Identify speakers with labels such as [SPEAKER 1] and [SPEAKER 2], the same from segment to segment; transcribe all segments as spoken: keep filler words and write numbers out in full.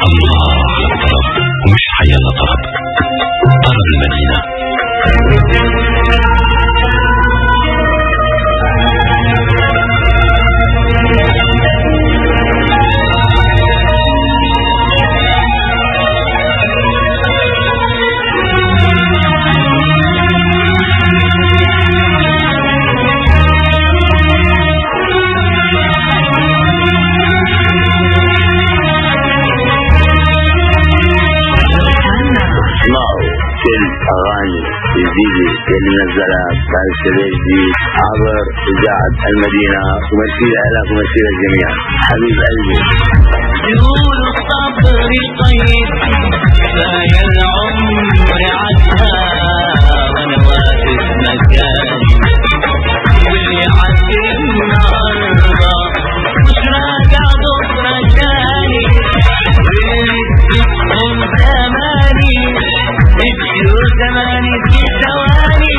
[SPEAKER 1] الله على طرب، ومش حيانا طرب، طرب المدينة.
[SPEAKER 2] أغاني جديدة اللي نزلها كالسريج دي عبر إذاعة المدينة، ومسيرة لك ومسيرة الجميع. حبيب قلبي
[SPEAKER 3] يقول الصبر طيب فيا العمر عدها وانا واقف مكاني، واللي عدي النهارده مش راجع بكره تاني، ولسه زماني اديله زماني في ثواني،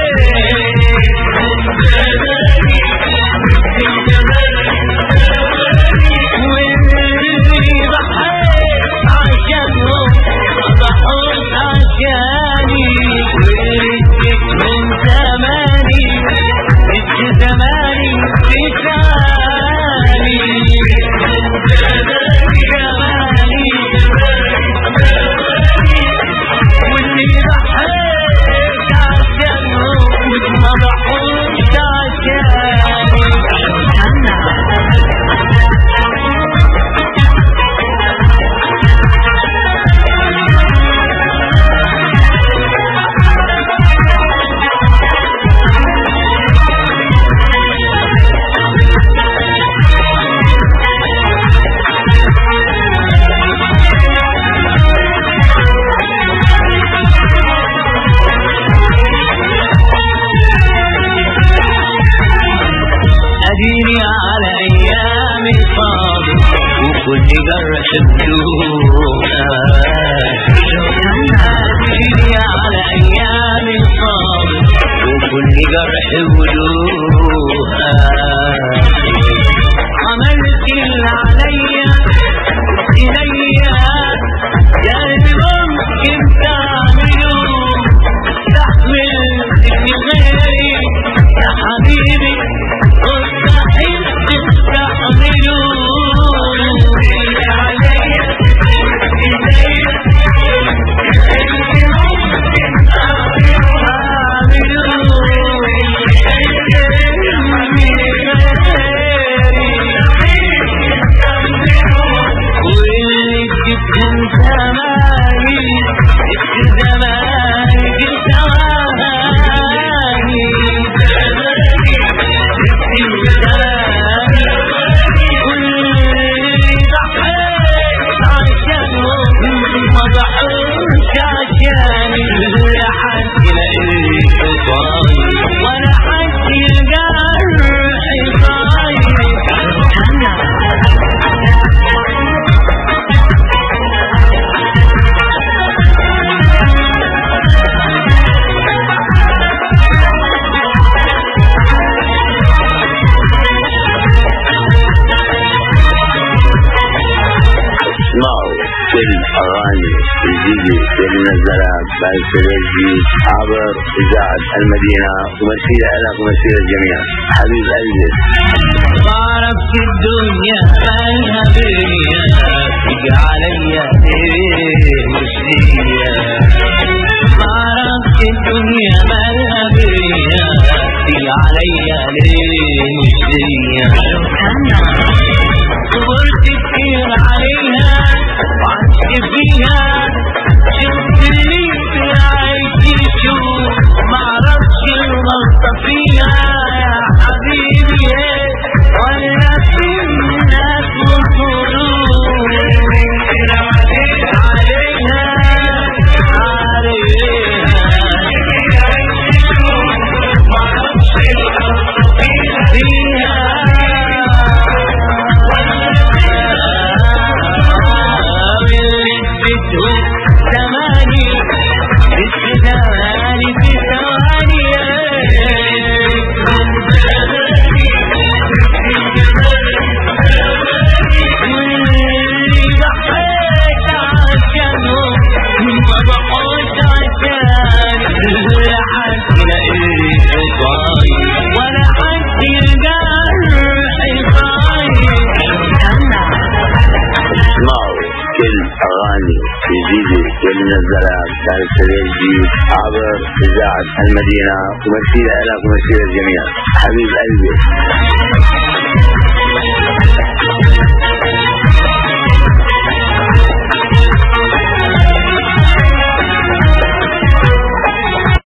[SPEAKER 3] واللي ضحيت عشانه ما ضحوش عشاني، ولسه من زماني ادي زماني في ثواني، واللي ضحيت عشانه ما ضحوش عشاني. أديني على أيام الفاضل وكل جرح بدوها، أديني على أيام الفاضل وكل جرح بدوها، عملت اللي عليا إليا يا اللي ممكن تعمله، استحملت اللي غيري يا حبيبي مستحيل تستحملوا، اللي عليا إليا اللي ممكن تعملوا، واللي جبت زماني جبت زماني جبت زماني واللي ضحيت عشانه ما ضحوش عشاني، لا حد يلاقي صاير ولا حد يلقى صاير.
[SPEAKER 2] اسمعوا كل أغاني جديدة اللي نزلها كالسريج دي عبر إذاعة المدينة، ومسيرة لك ومسيرة الجميع. حبيب قلبي
[SPEAKER 3] بعرف في الدنيا مالها بيا تيجي عليا ليه مش ليا، بعرف في الدنيا مالها بيا تيجي عليا ليه مش ليا، صبرت كتير عليها وعشت فيها، شفت اللي في عيشي شوف معرفش الغلطة فيها يا حبيبي ولا في الناس وصولوا عليها عليها معرفش الغلطة فيها واللي
[SPEAKER 2] والمنزلة كانت تجي عبر إذاعة المدينة ومسيرة لك ومسيرة الجميع. حبيب قلبي